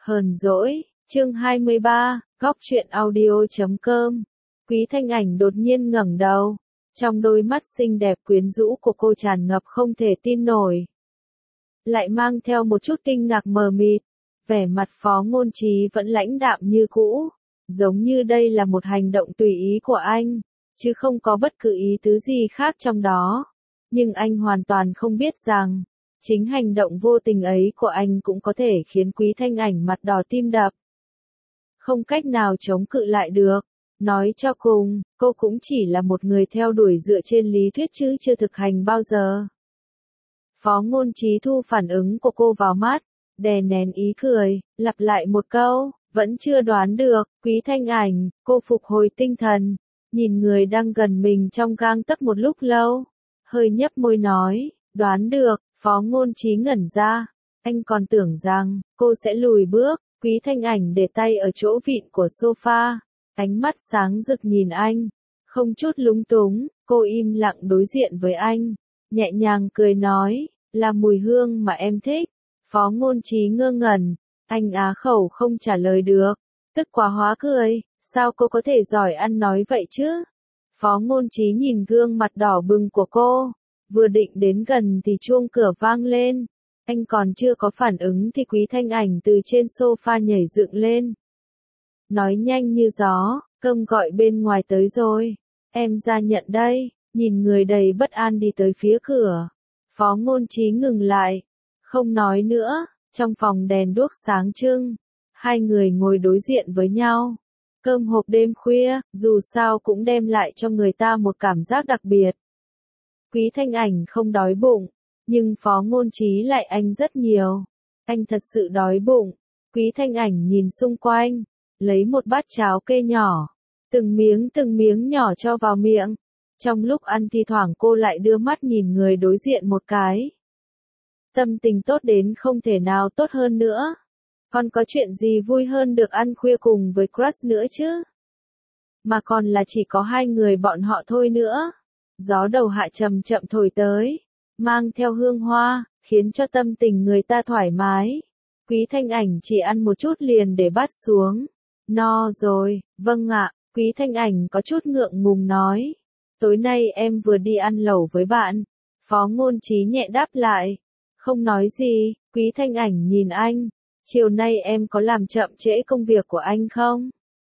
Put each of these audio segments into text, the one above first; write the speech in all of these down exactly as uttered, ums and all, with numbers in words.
Hờn dỗi, chương hai mươi ba, góc truyện audio chấm com. Quý Thanh Ảnh đột nhiên ngẩng đầu, trong đôi mắt xinh đẹp quyến rũ của cô tràn ngập không thể tin nổi. Lại mang theo một chút kinh ngạc mờ mịt, vẻ mặt Phó Ngôn Trí vẫn lãnh đạm như cũ, giống như đây là một hành động tùy ý của anh, chứ không có bất cứ ý tứ gì khác trong đó. Nhưng anh hoàn toàn không biết rằng, chính hành động vô tình ấy của anh cũng có thể khiến Quý Thanh Ảnh mặt đỏ tim đập. Không cách nào chống cự lại được. Nói cho cùng, cô cũng chỉ là một người theo đuổi dựa trên lý thuyết chứ chưa thực hành bao giờ. Phó Ngôn Trí thu phản ứng của cô vào mắt, đè nén ý cười, lặp lại một câu, vẫn chưa đoán được. Quý Thanh Ảnh, cô phục hồi tinh thần, nhìn người đang gần mình trong gang tấc một lúc lâu, hơi nhấp môi nói, đoán được. Phó Ngôn Trí ngẩn ra, anh còn tưởng rằng cô sẽ lùi bước. Quý Thanh Ảnh để tay ở chỗ vịn của sofa, ánh mắt sáng rực nhìn anh, không chút lúng túng. Cô im lặng đối diện với anh, nhẹ nhàng cười nói, là mùi hương mà em thích. Phó Ngôn Trí ngơ ngẩn, anh á khẩu không trả lời được, tức quá hóa cười, sao cô có thể giỏi ăn nói vậy chứ? Phó Ngôn Trí nhìn gương mặt đỏ bừng của cô, vừa định đến gần thì chuông cửa vang lên. Anh còn chưa có phản ứng thì Quý Thanh Ảnh từ trên sofa nhảy dựng lên. Nói nhanh như gió, cơm gọi bên ngoài tới rồi, em ra nhận đây. Nhìn người đầy bất an đi tới phía cửa, Phó Ngôn Trí ngừng lại, không nói nữa. Trong phòng đèn đuốc sáng trưng, hai người ngồi đối diện với nhau. Cơm hộp đêm khuya, dù sao cũng đem lại cho người ta một cảm giác đặc biệt. Quý Thanh Ảnh không đói bụng, nhưng Phó Ngôn Trí lại anh rất nhiều. Anh thật sự đói bụng. Quý Thanh Ảnh nhìn xung quanh, lấy một bát cháo kê nhỏ, từng miếng từng miếng nhỏ cho vào miệng. Trong lúc ăn thi thoảng cô lại đưa mắt nhìn người đối diện một cái. Tâm tình tốt đến không thể nào tốt hơn nữa. Còn có chuyện gì vui hơn được ăn khuya cùng với crush nữa chứ? Mà còn là chỉ có hai người bọn họ thôi nữa. Gió đầu hạ chậm chậm thổi tới, mang theo hương hoa, khiến cho tâm tình người ta thoải mái. Quý Thanh Ảnh chỉ ăn một chút liền để bát xuống. No rồi, vâng ạ. Quý Thanh Ảnh có chút ngượng ngùng nói. Tối nay em vừa đi ăn lẩu với bạn. Phó Ngôn Trí nhẹ đáp lại. Không nói gì. Quý Thanh Ảnh nhìn anh. Chiều nay em có làm chậm trễ công việc của anh không?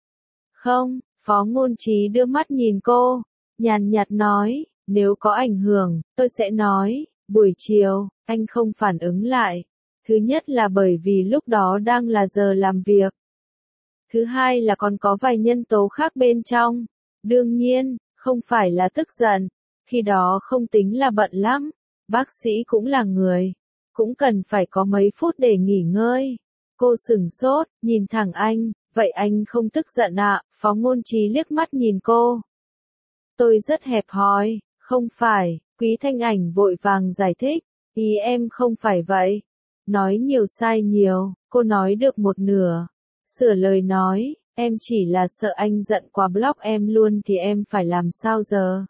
Không. Phó Ngôn Trí đưa mắt nhìn cô, nhàn nhạt nói, nếu có ảnh hưởng, tôi sẽ nói. Buổi chiều, anh không phản ứng lại. Thứ nhất là bởi vì lúc đó đang là giờ làm việc. Thứ hai là còn có vài nhân tố khác bên trong. Đương nhiên, không phải là tức giận. Khi đó không tính là bận lắm. Bác sĩ cũng là người. Cũng cần phải có mấy phút để nghỉ ngơi. Cô sửng sốt, nhìn thẳng anh. Vậy anh không tức giận ạ? Phó Ngôn Trí liếc mắt nhìn cô. Tôi rất hẹp hòi, không phải. Quý Thanh Ảnh vội vàng giải thích. Ý em không phải vậy. Nói nhiều sai nhiều, cô nói được một nửa. Sửa lời nói, em chỉ là sợ anh giận quá block em luôn thì em phải làm sao giờ?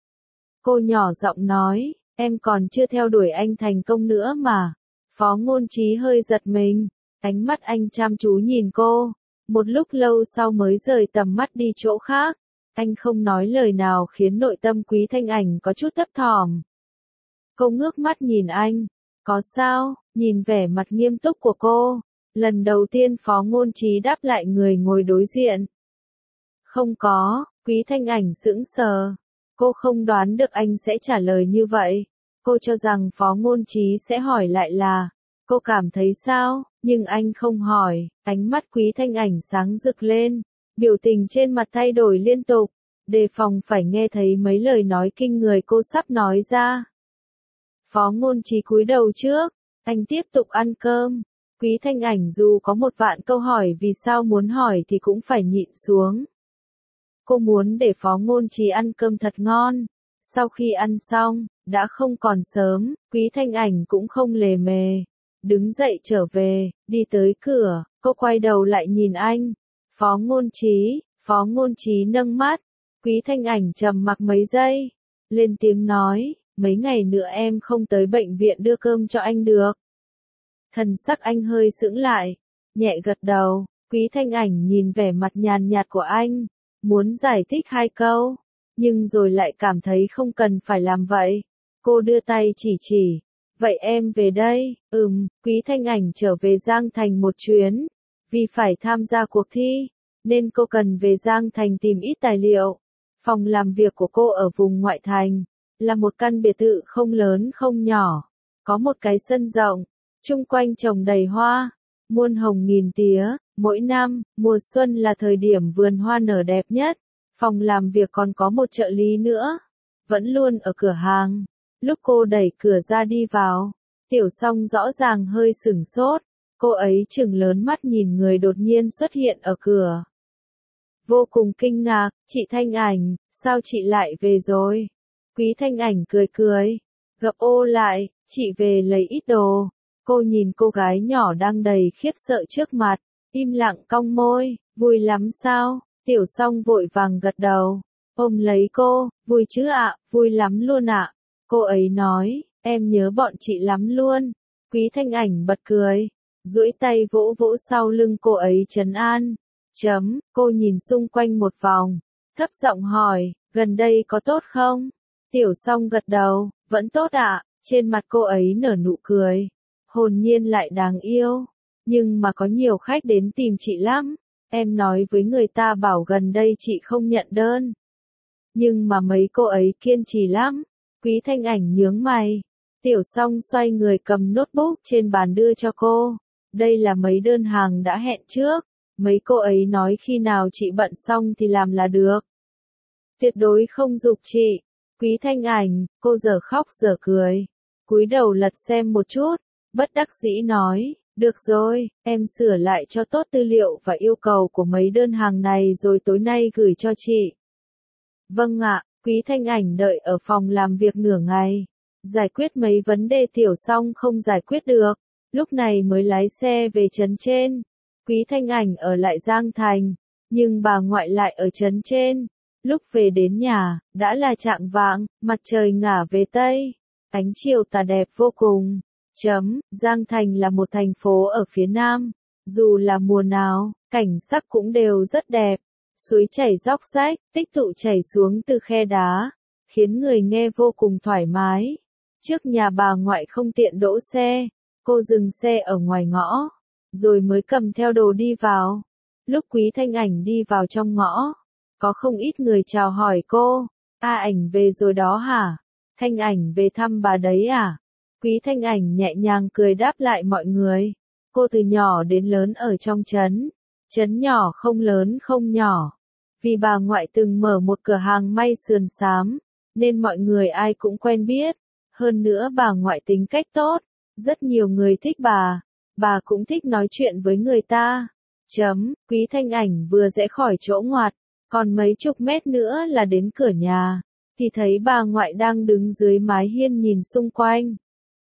Cô nhỏ giọng nói, em còn chưa theo đuổi anh thành công nữa mà. Phó Ngôn Trí hơi giật mình, ánh mắt anh chăm chú nhìn cô. Một lúc lâu sau mới rời tầm mắt đi chỗ khác. Anh không nói lời nào khiến nội tâm Quý Thanh Ảnh có chút thấp thỏm. Cô ngước mắt nhìn anh. Có sao? Nhìn vẻ mặt nghiêm túc của cô. Lần đầu tiên Phó Ngôn Trí đáp lại người ngồi đối diện. Không có. Quý Thanh Ảnh sững sờ. Cô không đoán được anh sẽ trả lời như vậy. Cô cho rằng Phó Ngôn Trí sẽ hỏi lại là, cô cảm thấy sao? Nhưng anh không hỏi. Ánh mắt Quý Thanh Ảnh sáng rực lên. Biểu tình trên mặt thay đổi liên tục, đề phòng phải nghe thấy mấy lời nói kinh người cô sắp nói ra. Phó Ngôn Trí cúi đầu trước, anh tiếp tục ăn cơm. Quý Thanh Ảnh dù có một vạn câu hỏi vì sao muốn hỏi thì cũng phải nhịn xuống. Cô muốn để Phó Ngôn Trí ăn cơm thật ngon. Sau khi ăn xong, đã không còn sớm, Quý Thanh Ảnh cũng không lề mề. Đứng dậy trở về, đi tới cửa, cô quay đầu lại nhìn anh. Phó Ngôn Trí, Phó Ngôn Trí nâng mắt. Quý Thanh Ảnh trầm mặc mấy giây, lên tiếng nói, mấy ngày nữa em không tới bệnh viện đưa cơm cho anh được. Thần sắc anh hơi sững lại, nhẹ gật đầu. Quý Thanh Ảnh nhìn vẻ mặt nhàn nhạt của anh, muốn giải thích hai câu, nhưng rồi lại cảm thấy không cần phải làm vậy. Cô đưa tay chỉ chỉ, vậy em về đây. Ừm, Quý Thanh Ảnh trở về Giang Thành một chuyến, vì phải tham gia cuộc thi, nên cô cần về Giang Thành tìm ít tài liệu. Phòng làm việc của cô ở vùng ngoại thành, là một căn biệt thự không lớn không nhỏ, có một cái sân rộng, chung quanh trồng đầy hoa, muôn hồng nghìn tía. Mỗi năm, mùa xuân là thời điểm vườn hoa nở đẹp nhất. Phòng làm việc còn có một trợ lý nữa, vẫn luôn ở cửa hàng. Lúc cô đẩy cửa ra đi vào, Tiểu Song rõ ràng hơi sửng sốt. Cô ấy trừng lớn mắt nhìn người đột nhiên xuất hiện ở cửa. Vô cùng kinh ngạc, chị Thanh Ảnh, sao chị lại về rồi? Quý Thanh Ảnh cười cười, gập ô lại, chị về lấy ít đồ. Cô nhìn cô gái nhỏ đang đầy khiếp sợ trước mặt, im lặng cong môi, vui lắm sao? Tiểu Song vội vàng gật đầu, ôm lấy cô, vui chứ ạ, vui lắm luôn ạ. Cô ấy nói, em nhớ bọn chị lắm luôn. Quý Thanh Ảnh bật cười, duỗi tay vỗ vỗ sau lưng cô ấy trấn an. Chấm, cô nhìn xung quanh một vòng, thấp giọng hỏi, gần đây có tốt không? Tiểu Song gật đầu, vẫn tốt ạ. Trên mặt cô ấy nở nụ cười, hồn nhiên lại đáng yêu. Nhưng mà có nhiều khách đến tìm chị lắm. Em nói với người ta bảo gần đây chị không nhận đơn. Nhưng mà mấy cô ấy kiên trì lắm. Quý Thanh Ảnh nhướng mày. Tiểu Song xoay người cầm notebook trên bàn đưa cho cô. Đây là mấy đơn hàng đã hẹn trước. Mấy cô ấy nói khi nào chị bận xong thì làm là được. Tuyệt đối không giục chị. Quý Thanh Ảnh, cô giờ khóc giờ cười. Cúi đầu lật xem một chút, bất đắc dĩ nói, được rồi, em sửa lại cho tốt tư liệu và yêu cầu của mấy đơn hàng này rồi tối nay gửi cho chị. Vâng ạ. Quý Thanh Ảnh đợi ở phòng làm việc nửa ngày, giải quyết mấy vấn đề Tiểu Song không giải quyết được, lúc này mới lái xe về trấn trên. Quý Thanh Ảnh ở lại Giang Thành, nhưng bà ngoại lại ở trấn trên. Lúc về đến nhà, đã là chạng vạng, mặt trời ngả về Tây, ánh chiều tà đẹp vô cùng. Chấm, Giang Thành là một thành phố ở phía Nam, dù là mùa nào, cảnh sắc cũng đều rất đẹp. Suối chảy róc rách, tích tụ chảy xuống từ khe đá, khiến người nghe vô cùng thoải mái. Trước nhà bà ngoại không tiện đỗ xe, cô dừng xe ở ngoài ngõ, rồi mới cầm theo đồ đi vào. Lúc Quý Thanh Ảnh đi vào trong ngõ, có không ít người chào hỏi cô. A Ảnh về rồi đó hả? Thanh Ảnh về thăm bà đấy à? Quý Thanh Ảnh nhẹ nhàng cười đáp lại mọi người. Cô từ nhỏ đến lớn ở trong trấn. Trấn nhỏ không lớn không nhỏ. Vì bà ngoại từng mở một cửa hàng may sườn xám, nên mọi người ai cũng quen biết. Hơn nữa bà ngoại tính cách tốt, rất nhiều người thích bà. Bà cũng thích nói chuyện với người ta. Chấm, Quý Thanh Ảnh vừa rẽ khỏi chỗ ngoặt, còn mấy chục mét nữa là đến cửa nhà, thì thấy bà ngoại đang đứng dưới mái hiên nhìn xung quanh.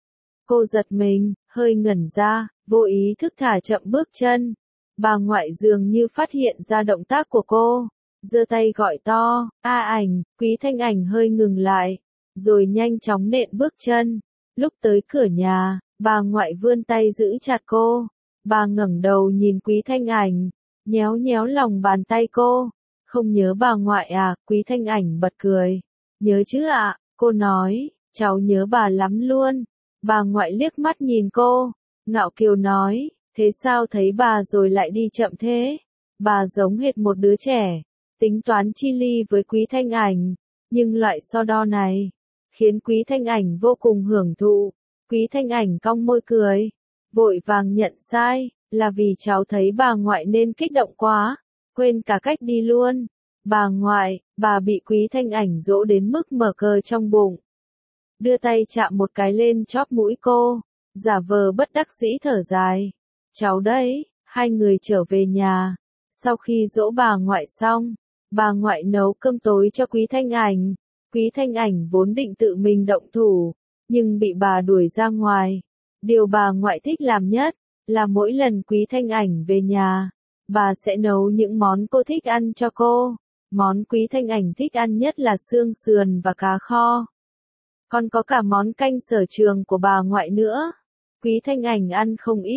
Cô giật mình, hơi ngẩn ra, vô ý thức thả chậm bước chân. Bà ngoại dường như phát hiện ra động tác của cô, giơ tay gọi to, A Ảnh. Quý Thanh Ảnh hơi ngừng lại, rồi nhanh chóng nện bước chân. Lúc tới cửa nhà, bà ngoại vươn tay giữ chặt cô. Bà ngẩng đầu nhìn Quý Thanh Ảnh, nhéo nhéo lòng bàn tay cô. Không nhớ bà ngoại à? Quý Thanh Ảnh bật cười. Nhớ chứ ạ, cô nói, cháu nhớ bà lắm luôn. Bà ngoại liếc mắt nhìn cô, ngạo kiều nói, thế sao thấy bà rồi lại đi chậm thế? Bà giống hệt một đứa trẻ, tính toán chi ly với Quý Thanh Ảnh, nhưng loại so đo này, khiến Quý Thanh Ảnh vô cùng hưởng thụ. Quý Thanh Ảnh cong môi cười, vội vàng nhận sai, là vì cháu thấy bà ngoại nên kích động quá, quên cả cách đi luôn. Bà ngoại, bà bị Quý Thanh Ảnh dỗ đến mức mở cờ trong bụng. Đưa tay chạm một cái lên chóp mũi cô, giả vờ bất đắc dĩ thở dài. Cháu đấy. Hai người trở về nhà. Sau khi dỗ bà ngoại xong, bà ngoại nấu cơm tối cho Quý Thanh Ảnh. Quý Thanh Ảnh vốn định tự mình động thủ, nhưng bị bà đuổi ra ngoài. Điều bà ngoại thích làm nhất, là mỗi lần Quý Thanh Ảnh về nhà, bà sẽ nấu những món cô thích ăn cho cô. Món Quý Thanh Ảnh thích ăn nhất là xương sườn và cá kho. Còn có cả món canh sở trường của bà ngoại nữa. Quý Thanh Ảnh ăn không ít,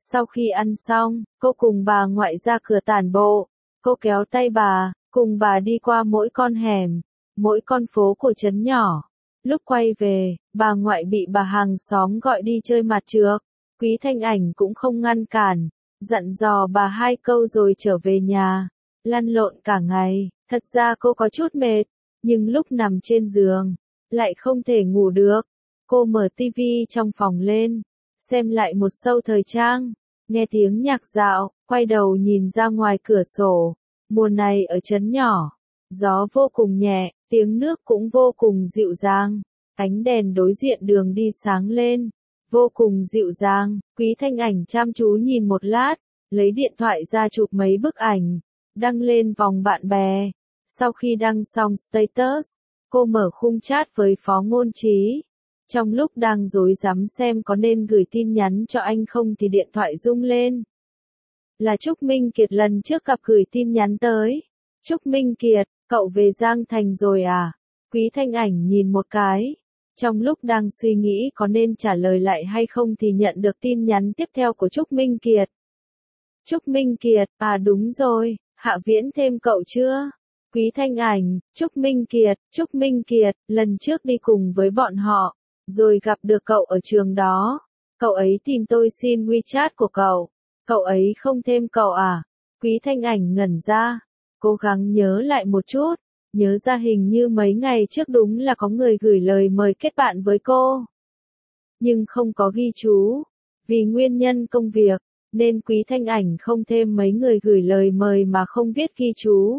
Sau khi ăn xong, cô cùng bà ngoại ra cửa tản bộ. Cô kéo tay bà, cùng bà đi qua mỗi con hẻm, mỗi con phố của trấn nhỏ. Lúc quay về, bà ngoại bị bà hàng xóm gọi đi chơi mặt trược. Quý Thanh Ảnh cũng không ngăn cản, dặn dò bà hai câu rồi trở về nhà. Lăn lộn cả ngày, thật ra cô có chút mệt, nhưng lúc nằm trên giường, lại không thể ngủ được. Cô mở tivi trong phòng lên, xem lại một show thời trang, nghe tiếng nhạc dạo, quay đầu nhìn ra ngoài cửa sổ. Mùa này ở trấn nhỏ, gió vô cùng nhẹ, tiếng nước cũng vô cùng dịu dàng. Ánh đèn đối diện đường đi sáng lên, vô cùng dịu dàng. Quý Thanh Ảnh chăm chú nhìn một lát, lấy điện thoại ra chụp mấy bức ảnh, đăng lên vòng bạn bè. Sau khi đăng xong status, cô mở khung chat với Phó Ngôn Trí. Trong lúc đang rối rắm xem có nên gửi tin nhắn cho anh không thì điện thoại rung lên. Là Trúc Minh Kiệt lần trước gặp gửi tin nhắn tới. Trúc Minh Kiệt, cậu về Giang Thành rồi à? Quý Thanh Ảnh nhìn một cái. Trong lúc đang suy nghĩ có nên trả lời lại hay không thì nhận được tin nhắn tiếp theo của Trúc Minh Kiệt. Trúc Minh Kiệt, à đúng rồi, Hạ Viễn thêm cậu chưa? Quý Thanh Ảnh, Trúc Minh Kiệt, Trúc Minh Kiệt, lần trước đi cùng với bọn họ, rồi gặp được cậu ở trường đó. Cậu ấy tìm tôi xin WeChat của cậu. Cậu ấy không thêm cậu à? Quý Thanh Ảnh ngẩn ra, cố gắng nhớ lại một chút, nhớ ra hình như mấy ngày trước đúng là có người gửi lời mời kết bạn với cô. Nhưng không có ghi chú, vì nguyên nhân công việc, nên Quý Thanh Ảnh không thêm mấy người gửi lời mời mà không viết ghi chú.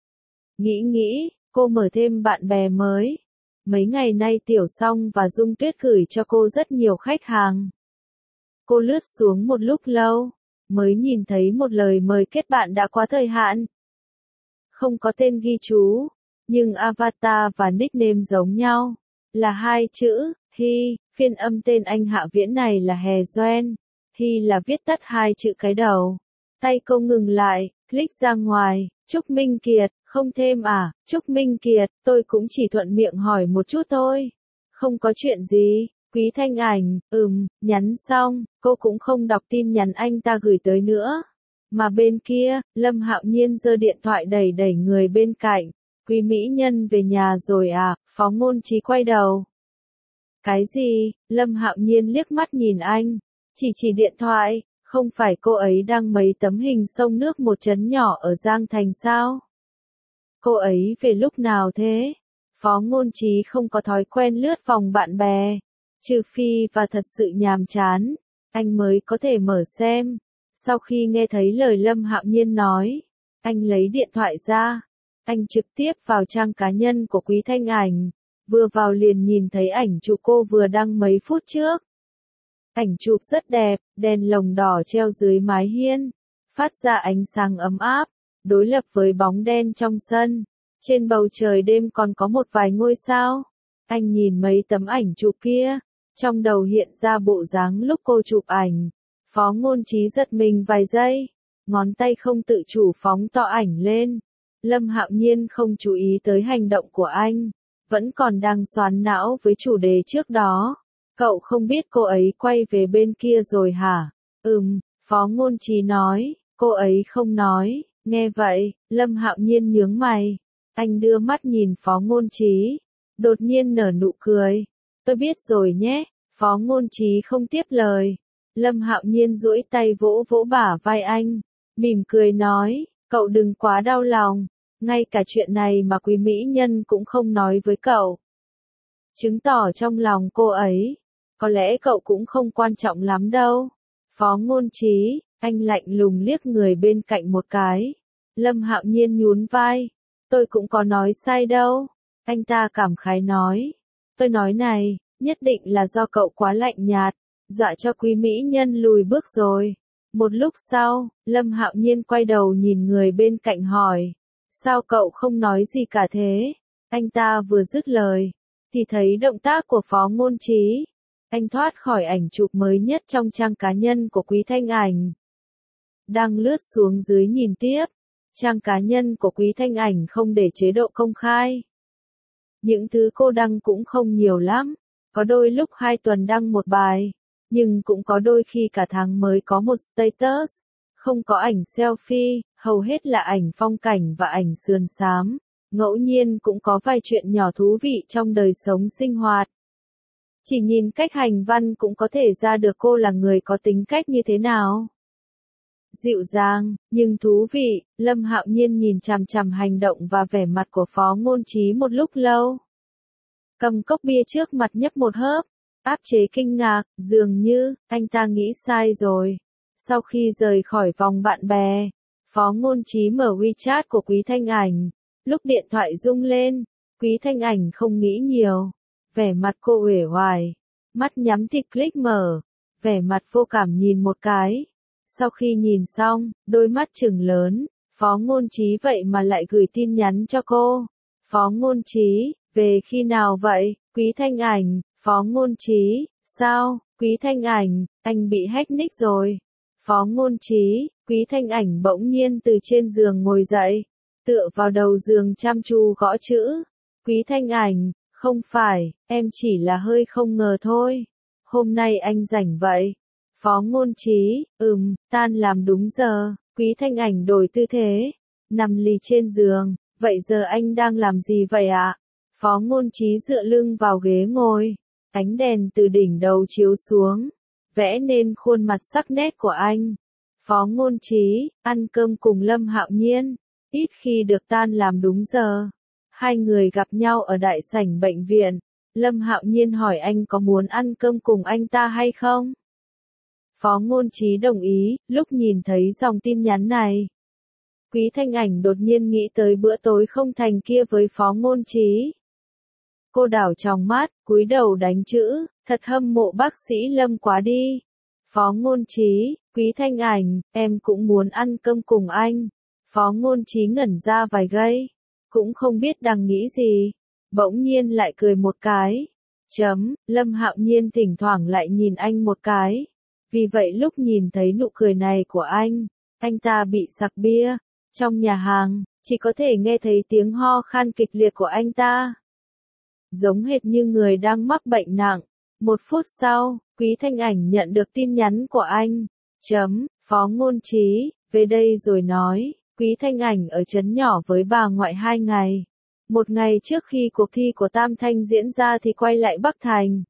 Nghĩ nghĩ, cô mở thêm bạn bè mới. Mấy ngày nay Tiểu Song và Dung Tuyết gửi cho cô rất nhiều khách hàng. Cô lướt xuống một lúc lâu, mới nhìn thấy một lời mời kết bạn đã quá thời hạn. Không có tên ghi chú, nhưng avatar và nickname giống nhau, là hai chữ, Hy, phiên âm tên anh Hạ Viễn này là Hè Doen, Hy là viết tắt hai chữ cái đầu. Tay cô ngừng lại, click ra ngoài, Trúc Minh Kiệt, không thêm à? Trúc Minh Kiệt, tôi cũng chỉ thuận miệng hỏi một chút thôi. Không có chuyện gì. Quý Thanh Ảnh, ừm, nhắn xong, cô cũng không đọc tin nhắn anh ta gửi tới nữa. Mà bên kia, Lâm Hạo Nhiên giơ điện thoại đẩy đẩy người bên cạnh. Quý mỹ nhân về nhà rồi à? Phó Ngôn Trí quay đầu. Cái gì? Lâm Hạo Nhiên liếc mắt nhìn anh, chỉ chỉ điện thoại, không phải cô ấy đăng mấy tấm hình sông nước một trấn nhỏ ở Giang Thành sao? Cô ấy về lúc nào thế? Phó Ngôn Trí không có thói quen lướt vòng bạn bè, trừ phi và thật sự nhàm chán, anh mới có thể mở xem. Sau khi nghe thấy lời Lâm Hạo Nhiên nói, anh lấy điện thoại ra, anh trực tiếp vào trang cá nhân của Quý Thanh Ảnh, vừa vào liền nhìn thấy ảnh chụp cô vừa đăng mấy phút trước. Ảnh chụp rất đẹp, đèn lồng đỏ treo dưới mái hiên, phát ra ánh sáng ấm áp, đối lập với bóng đen trong sân. Trên bầu trời đêm còn có một vài ngôi sao. Anh nhìn mấy tấm ảnh chụp kia, trong đầu hiện ra bộ dáng lúc cô chụp ảnh. Phó Ngôn Trí giật mình vài giây, ngón tay không tự chủ phóng to ảnh lên. Lâm Hạo Nhiên không chú ý tới hành động của anh, vẫn còn đang xoắn não với chủ đề trước đó. Cậu không biết cô ấy quay về bên kia rồi hả? Ừm, Phó Ngôn Trí nói, cô ấy không nói. Nghe vậy, Lâm Hạo Nhiên nhướng mày. Anh đưa mắt nhìn Phó Ngôn Trí, đột nhiên nở nụ cười. Tôi biết rồi nhé. Phó Ngôn Trí không tiếp lời. Lâm Hạo Nhiên duỗi tay vỗ vỗ bả vai anh, mỉm cười nói, cậu đừng quá đau lòng, ngay cả chuyện này mà quý mỹ nhân cũng không nói với cậu. Chứng tỏ trong lòng cô ấy, có lẽ cậu cũng không quan trọng lắm đâu. Phó Ngôn Trí, anh lạnh lùng liếc người bên cạnh một cái. Lâm Hạo Nhiên nhún vai, tôi cũng có nói sai đâu. Anh ta cảm khái nói, tôi nói này, nhất định là do cậu quá lạnh nhạt, dọa cho quý mỹ nhân lùi bước rồi. Một lúc sau, Lâm Hạo Nhiên quay đầu nhìn người bên cạnh hỏi, sao cậu không nói gì cả thế? Anh ta vừa dứt lời, thì thấy động tác của Phó Ngôn Trí. Anh thoát khỏi ảnh chụp mới nhất trong trang cá nhân của Quý Thanh Ảnh. Đang lướt xuống dưới nhìn tiếp, trang cá nhân của Quý Thanh Ảnh không để chế độ công khai. Những thứ cô đăng cũng không nhiều lắm, có đôi lúc hai tuần đăng một bài, nhưng cũng có đôi khi cả tháng mới có một status, không có ảnh selfie, hầu hết là ảnh phong cảnh và ảnh sườn xám, ngẫu nhiên cũng có vài chuyện nhỏ thú vị trong đời sống sinh hoạt. Chỉ nhìn cách hành văn cũng có thể ra được cô là người có tính cách như thế nào. Dịu dàng, nhưng thú vị, Lâm Hạo Nhiên nhìn chằm chằm hành động và vẻ mặt của Phó Ngôn Trí một lúc lâu. Cầm cốc bia trước mặt nhấp một hớp, áp chế kinh ngạc, dường như, anh ta nghĩ sai rồi. Sau khi rời khỏi vòng bạn bè, Phó Ngôn Trí mở WeChat của Quý Thanh Ảnh. Lúc điện thoại rung lên, Quý Thanh Ảnh không nghĩ nhiều. Vẻ mặt cô uể oải, mắt nhắm thì click mở, vẻ mặt vô cảm nhìn một cái. Sau khi nhìn xong, đôi mắt trừng lớn, Phó Ngôn Trí vậy mà lại gửi tin nhắn cho cô. Phó Ngôn Trí, về khi nào vậy? Quý Thanh Ảnh, Phó Ngôn Trí, sao? Quý Thanh Ảnh, anh bị hack nick rồi. Phó Ngôn Trí, Quý Thanh Ảnh bỗng nhiên từ trên giường ngồi dậy, tựa vào đầu giường chăm chú gõ chữ. Quý Thanh Ảnh, không phải, em chỉ là hơi không ngờ thôi. Hôm nay anh rảnh vậy? Phó Ngôn Trí, ừm, tan làm đúng giờ. Quý Thanh Ảnh đổi tư thế, nằm lì trên giường, vậy giờ anh đang làm gì vậy ạ? Phó Ngôn Trí dựa lưng vào ghế ngồi, ánh đèn từ đỉnh đầu chiếu xuống, vẽ nên khuôn mặt sắc nét của anh. Phó Ngôn Trí, ăn cơm cùng Lâm Hạo Nhiên, ít khi được tan làm đúng giờ. Hai người gặp nhau ở đại sảnh bệnh viện, Lâm Hạo Nhiên hỏi anh có muốn ăn cơm cùng anh ta hay không? Phó Ngôn Trí đồng ý, lúc nhìn thấy dòng tin nhắn này. Quý Thanh Ảnh đột nhiên nghĩ tới bữa tối không thành kia với Phó Ngôn Trí. Cô đảo tròng mắt, cúi đầu đánh chữ, thật hâm mộ bác sĩ Lâm quá đi. Phó Ngôn Trí, Quý Thanh Ảnh, em cũng muốn ăn cơm cùng anh. Phó Ngôn Trí ngẩn ra vài giây, cũng không biết đang nghĩ gì, bỗng nhiên lại cười một cái. Chấm, Lâm Hạo Nhiên thỉnh thoảng lại nhìn anh một cái. Vì vậy lúc nhìn thấy nụ cười này của anh, anh ta bị sặc bia. Trong nhà hàng, chỉ có thể nghe thấy tiếng ho khan kịch liệt của anh ta. Giống hệt như người đang mắc bệnh nặng. Một phút sau, Quý Thanh Ảnh nhận được tin nhắn của anh. Chấm, Phó Ngôn Trí, về đây rồi nói. Quý Thanh Ảnh ở trấn nhỏ với bà ngoại hai ngày. Một ngày trước khi cuộc thi của Tam Thanh diễn ra thì quay lại Bắc Thành.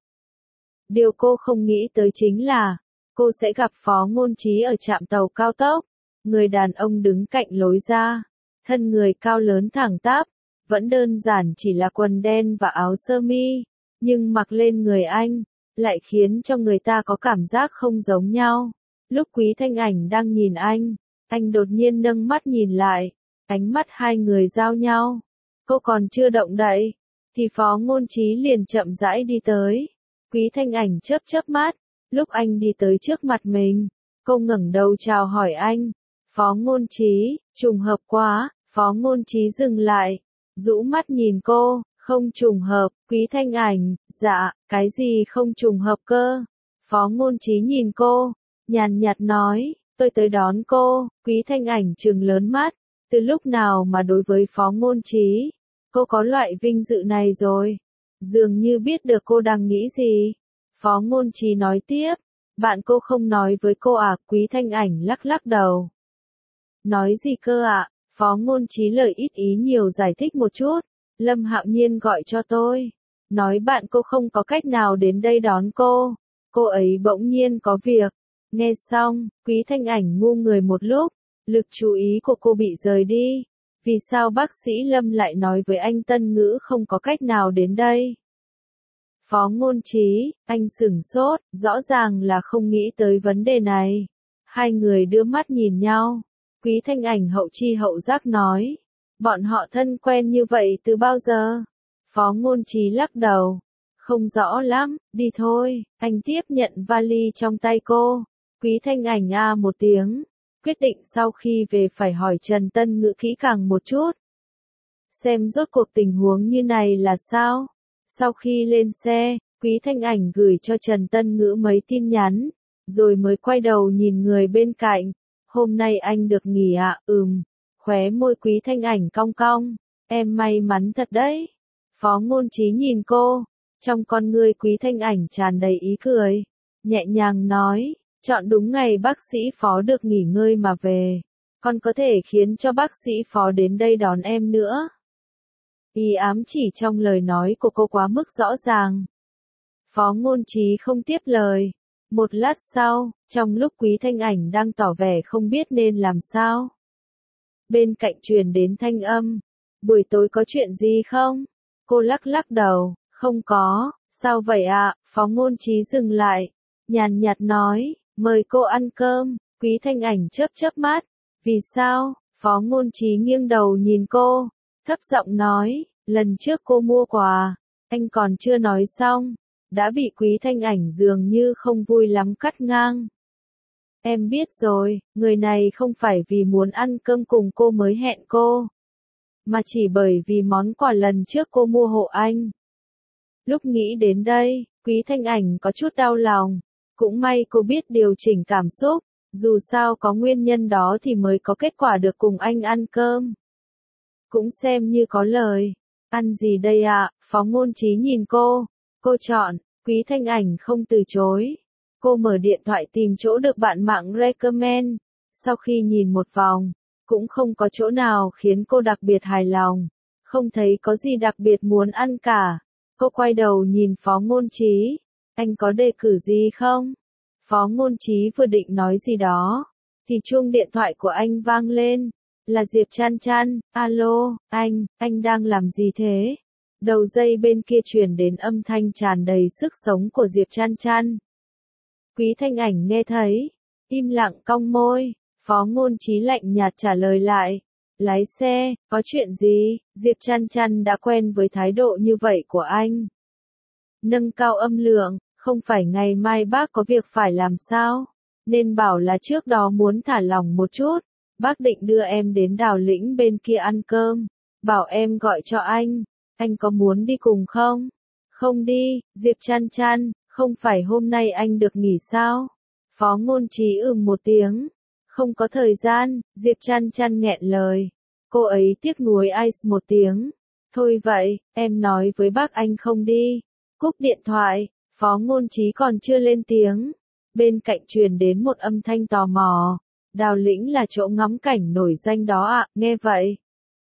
Điều cô không nghĩ tới chính là, cô sẽ gặp Phó Ngôn Trí ở trạm tàu cao tốc. Người đàn ông đứng cạnh lối ra, thân người cao lớn thẳng tắp, vẫn đơn giản chỉ là quần đen và áo sơ mi, nhưng mặc lên người anh, lại khiến cho người ta có cảm giác không giống nhau. Lúc Quý Thanh Ảnh đang nhìn anh, anh đột nhiên nâng mắt nhìn lại, ánh mắt hai người giao nhau. Cô còn chưa động đậy, thì Phó Ngôn Trí liền chậm rãi đi tới. Quý Thanh Ảnh chớp chớp mắt, lúc anh đi tới trước mặt mình, cô ngẩng đầu chào hỏi anh. Phó Ngôn Trí, trùng hợp quá. Phó Ngôn Trí dừng lại, rũ mắt nhìn cô, không trùng hợp. Quý Thanh Ảnh, dạ, cái gì không trùng hợp cơ? Phó Ngôn Trí nhìn cô, nhàn nhạt nói, tôi tới đón cô. Quý Thanh Ảnh trừng lớn mắt, từ lúc nào mà đối với Phó Ngôn Trí, cô có loại vinh dự này rồi? Dường như biết được cô đang nghĩ gì. Phó Ngôn Trí nói tiếp, bạn cô không nói với cô à? Quý Thanh Ảnh lắc lắc đầu. Nói gì cơ ạ? À? Phó Ngôn Trí lời ít ý nhiều giải thích một chút. Lâm Hạo Nhiên gọi cho tôi, nói bạn cô không có cách nào đến đây đón cô. Cô ấy bỗng nhiên có việc. Nghe xong, Quý Thanh Ảnh ngu người một lúc, lực chú ý của cô bị rời đi. Vì sao bác sĩ Lâm lại nói với anh Tân Ngữ không có cách nào đến đây? Phó Ngôn Trí, anh sửng sốt, rõ ràng là không nghĩ tới vấn đề này. Hai người đưa mắt nhìn nhau. Quý Thanh Ảnh hậu chi hậu giác nói, bọn họ thân quen như vậy từ bao giờ? Phó Ngôn Trí lắc đầu, không rõ lắm, đi thôi. Anh tiếp nhận vali trong tay cô. Quý Thanh Ảnh a một tiếng, quyết định sau khi về phải hỏi Trần Tân Ngữ kỹ càng một chút. Xem rốt cuộc tình huống như này là sao? Sau khi lên xe, Quý Thanh Ảnh gửi cho Trần Tân Ngữ mấy tin nhắn, rồi mới quay đầu nhìn người bên cạnh. Hôm nay anh được nghỉ ạ? À? Ừm. Khóe môi Quý Thanh Ảnh cong cong. Em may mắn thật đấy. Phó Ngôn Trí nhìn cô. Trong con ngươi Quý Thanh Ảnh tràn đầy ý cười. nhẹ nhàng nói, chọn đúng ngày bác sĩ Phó được nghỉ ngơi mà về. Con có thể khiến cho bác sĩ Phó đến đây đón em nữa. Ý ám chỉ trong lời nói của cô quá mức rõ ràng. Phó Ngôn Trí không tiếp lời. Một lát sau, trong lúc Quý Thanh Ảnh đang tỏ vẻ không biết nên làm sao, bên cạnh truyền đến thanh âm, buổi tối có chuyện gì không? Cô lắc lắc đầu, không có, sao vậy ạ? À? Phó Ngôn Trí dừng lại, nhàn nhạt nói, mời cô ăn cơm. Quý Thanh Ảnh chớp chớp mắt, vì sao? Phó Ngôn Trí nghiêng đầu nhìn cô, thấp giọng nói, lần trước cô mua quà, anh còn chưa nói xong, đã bị Quý Thanh Ảnh dường như không vui lắm cắt ngang. Em biết rồi, người này không phải vì muốn ăn cơm cùng cô mới hẹn cô, mà chỉ bởi vì món quà lần trước cô mua hộ anh. Lúc nghĩ đến đây, Quý Thanh Ảnh có chút đau lòng, cũng may cô biết điều chỉnh cảm xúc, dù sao có nguyên nhân đó thì mới có kết quả được cùng anh ăn cơm. Cũng xem như có lời. Ăn gì đây ạ? À? Phó Ngôn Trí nhìn cô, cô chọn. Quý Thanh Ảnh không từ chối. Cô mở điện thoại tìm chỗ được bạn mạng recommend. Sau khi nhìn một vòng, cũng không có chỗ nào khiến cô đặc biệt hài lòng. Không thấy có gì đặc biệt muốn ăn cả. Cô quay đầu nhìn Phó Ngôn Trí. Anh có đề cử gì không? Phó Ngôn Trí vừa định nói gì đó, thì chuông điện thoại của anh vang lên. Là Diệp Chan Chan. Alo, anh, anh đang làm gì thế? Đầu dây bên kia truyền đến âm thanh tràn đầy sức sống của Diệp Chan Chan. Quý Thanh Ảnh nghe thấy, im lặng cong môi. Phó Ngôn Trí lạnh nhạt trả lời lại, lái xe, có chuyện gì? Diệp Chan Chan đã quen với thái độ như vậy của anh. Nâng cao âm lượng, không phải ngày mai bác có việc phải làm sao? Nên bảo là trước đó muốn thả lỏng một chút, bác định đưa em đến Đào Lĩnh bên kia ăn cơm, bảo em gọi cho anh. Anh có muốn đi cùng không? Không đi, Diệp Chan Chan, không phải hôm nay anh được nghỉ sao? Phó Ngôn Trí ừm một tiếng. Không có thời gian, Diệp Chan Chan nghẹn lời. Cô ấy tiếc nuối ice một tiếng. Thôi vậy, em nói với bác anh không đi. Cúp điện thoại, Phó Ngôn Trí còn chưa lên tiếng. Bên cạnh truyền đến một âm thanh tò mò. Đào Lĩnh là chỗ ngắm cảnh nổi danh đó ạ, à, nghe vậy.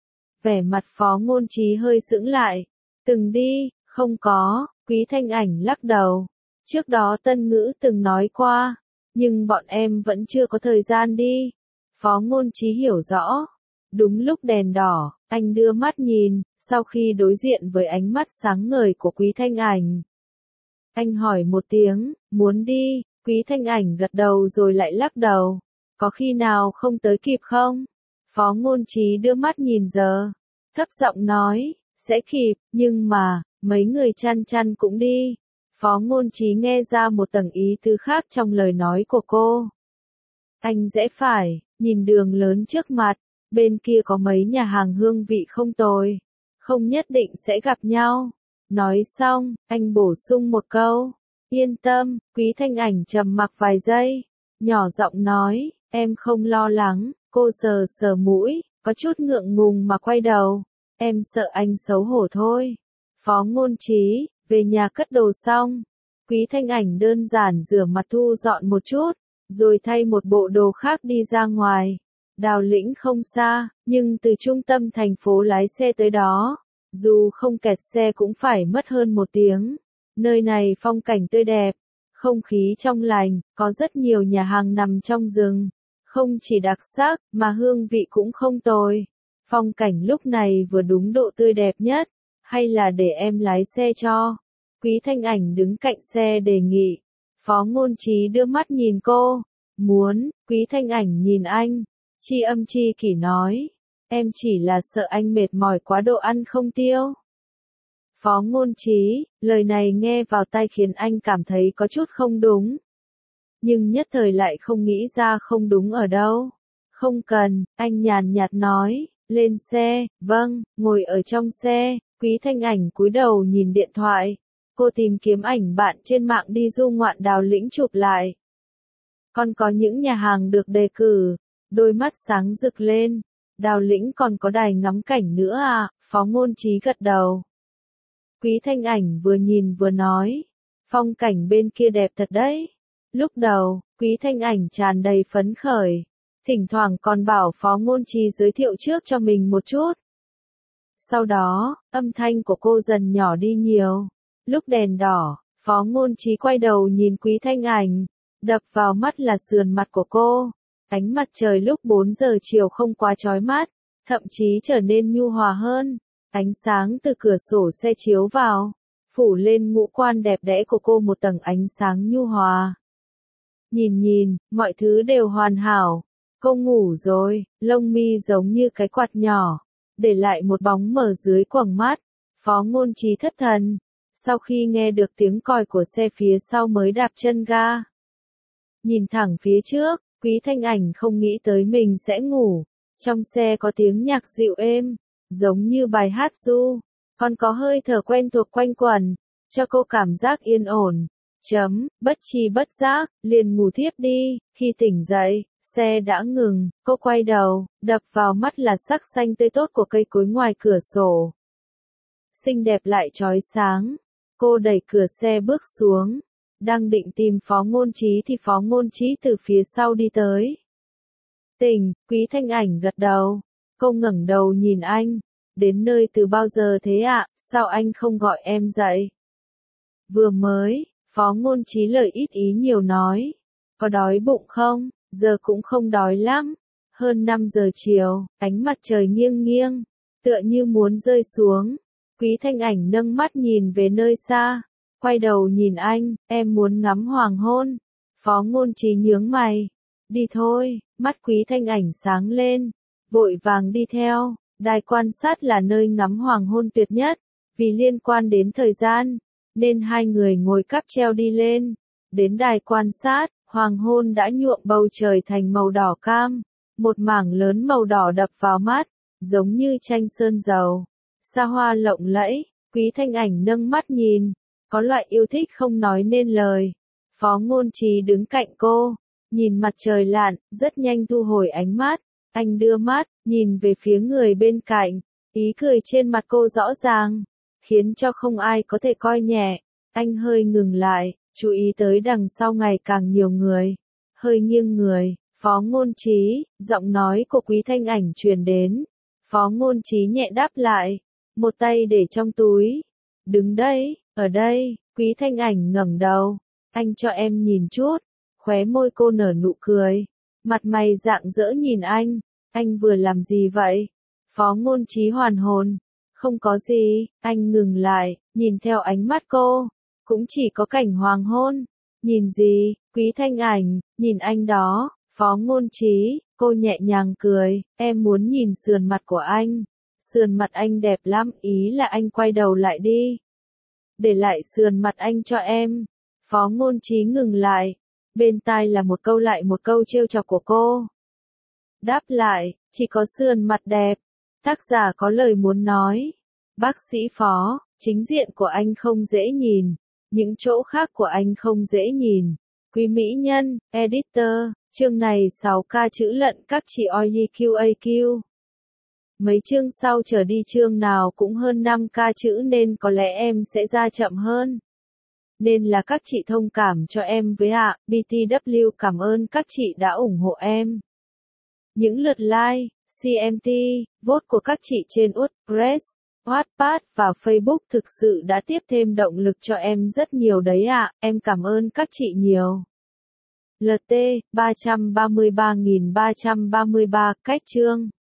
Vẻ mặt Phó Ngôn Trí hơi sững lại. Từng đi, không có, Quý Thanh Ảnh lắc đầu. Trước đó Tân Ngữ từng nói qua, nhưng bọn em vẫn chưa có thời gian đi. Phó Ngôn Trí hiểu rõ. Đúng lúc đèn đỏ, anh đưa mắt nhìn, sau khi đối diện với ánh mắt sáng ngời của Quý Thanh Ảnh. Anh hỏi một tiếng, muốn đi, Quý Thanh Ảnh gật đầu rồi lại lắc đầu. Có khi nào không tới kịp không? Phó Ngôn Trí đưa mắt nhìn giờ, thấp giọng nói, sẽ kịp, nhưng mà, mấy người Chan Chan cũng đi. Phó Ngôn Trí nghe ra một tầng ý tứ khác trong lời nói của cô. Anh rẽ phải, nhìn đường lớn trước mặt, bên kia có mấy nhà hàng hương vị không tồi, không nhất định sẽ gặp nhau. Nói xong, anh bổ sung một câu, yên tâm. Quý Thanh Ảnh trầm mặc vài giây, nhỏ giọng nói, em không lo lắng. Cô sờ sờ mũi, có chút ngượng ngùng mà quay đầu, em sợ anh xấu hổ thôi. Phó Ngôn Trí, về nhà cất đồ xong, Quý Thanh Ảnh đơn giản rửa mặt thu dọn một chút, rồi thay một bộ đồ khác đi ra ngoài. Đào Lĩnh không xa, nhưng từ trung tâm thành phố lái xe tới đó, dù không kẹt xe cũng phải mất hơn một tiếng. Nơi này phong cảnh tươi đẹp, không khí trong lành, có rất nhiều nhà hàng nằm trong rừng. Không chỉ đặc sắc, mà hương vị cũng không tồi. Phong cảnh lúc này vừa đúng độ tươi đẹp nhất, hay là để em lái xe cho? Quý Thanh Ảnh đứng cạnh xe đề nghị. Phó Ngôn Trí đưa mắt nhìn cô. Muốn, Quý Thanh Ảnh nhìn anh. Chi âm chi kỷ nói. Em chỉ là sợ anh mệt mỏi quá độ ăn không tiêu. Phó Ngôn Trí, lời này nghe vào tai khiến anh cảm thấy có chút không đúng. Nhưng nhất thời lại không nghĩ ra không đúng ở đâu. Không cần, anh nhàn nhạt nói, lên xe, vâng, ngồi ở trong xe. Quý Thanh Ảnh cúi đầu nhìn điện thoại. Cô tìm kiếm ảnh bạn trên mạng đi du ngoạn Đào Lĩnh chụp lại. Còn có những nhà hàng được đề cử, đôi mắt sáng rực lên. Đào Lĩnh còn có đài ngắm cảnh nữa à? Phó Ngôn Trí gật đầu. Quý Thanh Ảnh vừa nhìn vừa nói, phong cảnh bên kia đẹp thật đấy. Lúc đầu, Quý Thanh Ảnh tràn đầy phấn khởi, thỉnh thoảng còn bảo Phó Ngôn Trí giới thiệu trước cho mình một chút. Sau đó, âm thanh của cô dần nhỏ đi nhiều. Lúc đèn đỏ, Phó Ngôn Trí quay đầu nhìn Quý Thanh Ảnh, đập vào mắt là sườn mặt của cô. Ánh mặt trời lúc bốn giờ chiều không quá chói mắt, thậm chí trở nên nhu hòa hơn. Ánh sáng từ cửa sổ xe chiếu vào, phủ lên ngũ quan đẹp đẽ của cô một tầng ánh sáng nhu hòa. Nhìn nhìn, mọi thứ đều hoàn hảo. Cô ngủ rồi, lông mi giống như cái quạt nhỏ, để lại một bóng mờ dưới quầng mắt. Phó Ngôn Trí thất thần, sau khi nghe được tiếng còi của xe phía sau mới đạp chân ga. Nhìn thẳng phía trước, Quý Thanh Ảnh không nghĩ tới mình sẽ ngủ. Trong xe có tiếng nhạc dịu êm, giống như bài hát ru, còn có hơi thở quen thuộc quanh quẩn, cho cô cảm giác yên ổn. Chấm, bất tri bất giác, liền ngủ thiếp đi. Khi tỉnh dậy, xe đã ngừng, cô quay đầu, đập vào mắt là sắc xanh tươi tốt của cây cối ngoài cửa sổ. Xinh đẹp lại chói sáng. Cô đẩy cửa xe bước xuống, đang định tìm Phó Ngôn Trí thì Phó Ngôn Trí từ phía sau đi tới. Tỉnh, Quý Thanh Ảnh gật đầu. Cô ngẩng đầu nhìn anh. Đến nơi từ bao giờ thế ạ, sao anh không gọi em dậy? Vừa mới, Phó Ngôn Trí lời ít ý nhiều nói. Có đói bụng không? Giờ cũng không đói lắm. Hơn năm giờ chiều, ánh mặt trời nghiêng nghiêng, tựa như muốn rơi xuống. Quý Thanh Ảnh nâng mắt nhìn về nơi xa, quay đầu nhìn anh, em muốn ngắm hoàng hôn. Phó Ngôn Trí nhướng mày. Đi thôi, mắt Quý Thanh Ảnh sáng lên, vội vàng đi theo. Đài quan sát là nơi ngắm hoàng hôn tuyệt nhất, vì liên quan đến thời gian, nên hai người ngồi cáp treo đi lên. Đến đài quan sát, hoàng hôn đã nhuộm bầu trời thành màu đỏ cam, một mảng lớn màu đỏ đập vào mắt, giống như tranh sơn dầu. Xa hoa lộng lẫy, Quý Thanh Ảnh nâng mắt nhìn, có loại yêu thích không nói nên lời. Phó Ngôn Trí đứng cạnh cô, nhìn mặt trời lặn, rất nhanh thu hồi ánh mắt. Anh đưa mắt, nhìn về phía người bên cạnh, ý cười trên mặt cô rõ ràng, khiến cho không ai có thể coi nhẹ. Anh hơi ngừng lại, chú ý tới đằng sau ngày càng nhiều người. Hơi nghiêng người, Phó Ngôn Trí, giọng nói của Quý Thanh Ảnh truyền đến. Phó Ngôn Trí nhẹ đáp lại, một tay để trong túi. Đứng đây, ở đây. Quý Thanh Ảnh ngẩng đầu. Anh cho em nhìn chút. Khóe môi cô nở nụ cười, mặt mày rạng rỡ nhìn anh. Anh vừa làm gì vậy? Phó Ngôn Trí hoàn hồn. Không có gì. Anh ngừng lại, nhìn theo ánh mắt cô. Cũng chỉ có cảnh hoàng hôn. Nhìn gì? Quý Thanh Ảnh, nhìn anh đó. Phó Ngôn Trí, cô nhẹ nhàng cười. Em muốn nhìn sườn mặt của anh. Sườn mặt anh đẹp lắm, ý là anh quay đầu lại đi. Để lại sườn mặt anh cho em. Phó Ngôn Trí ngừng lại. Bên tai là một câu lại một câu trêu chọc của cô. Đáp lại, chỉ có sườn mặt đẹp. Tác giả có lời muốn nói. Bác sĩ Phó, chính diện của anh không dễ nhìn. Những chỗ khác của anh không dễ nhìn. Quý mỹ nhân, editor, chương này sáu k chữ lận các chị o i quy a quy. Mấy chương sau trở đi chương nào cũng hơn năm k chữ nên có lẽ em sẽ ra chậm hơn. Nên là các chị thông cảm cho em với ạ. bê tê vê cảm ơn các chị đã ủng hộ em. Những lượt like, xê em tê, vote của các chị trên WordPress, Wattpad và Facebook thực sự đã tiếp thêm động lực cho em rất nhiều đấy ạ. Em cảm ơn các chị nhiều. lờ tê ba trăm ba mươi ba nghìn ba trăm ba mươi ba cách chương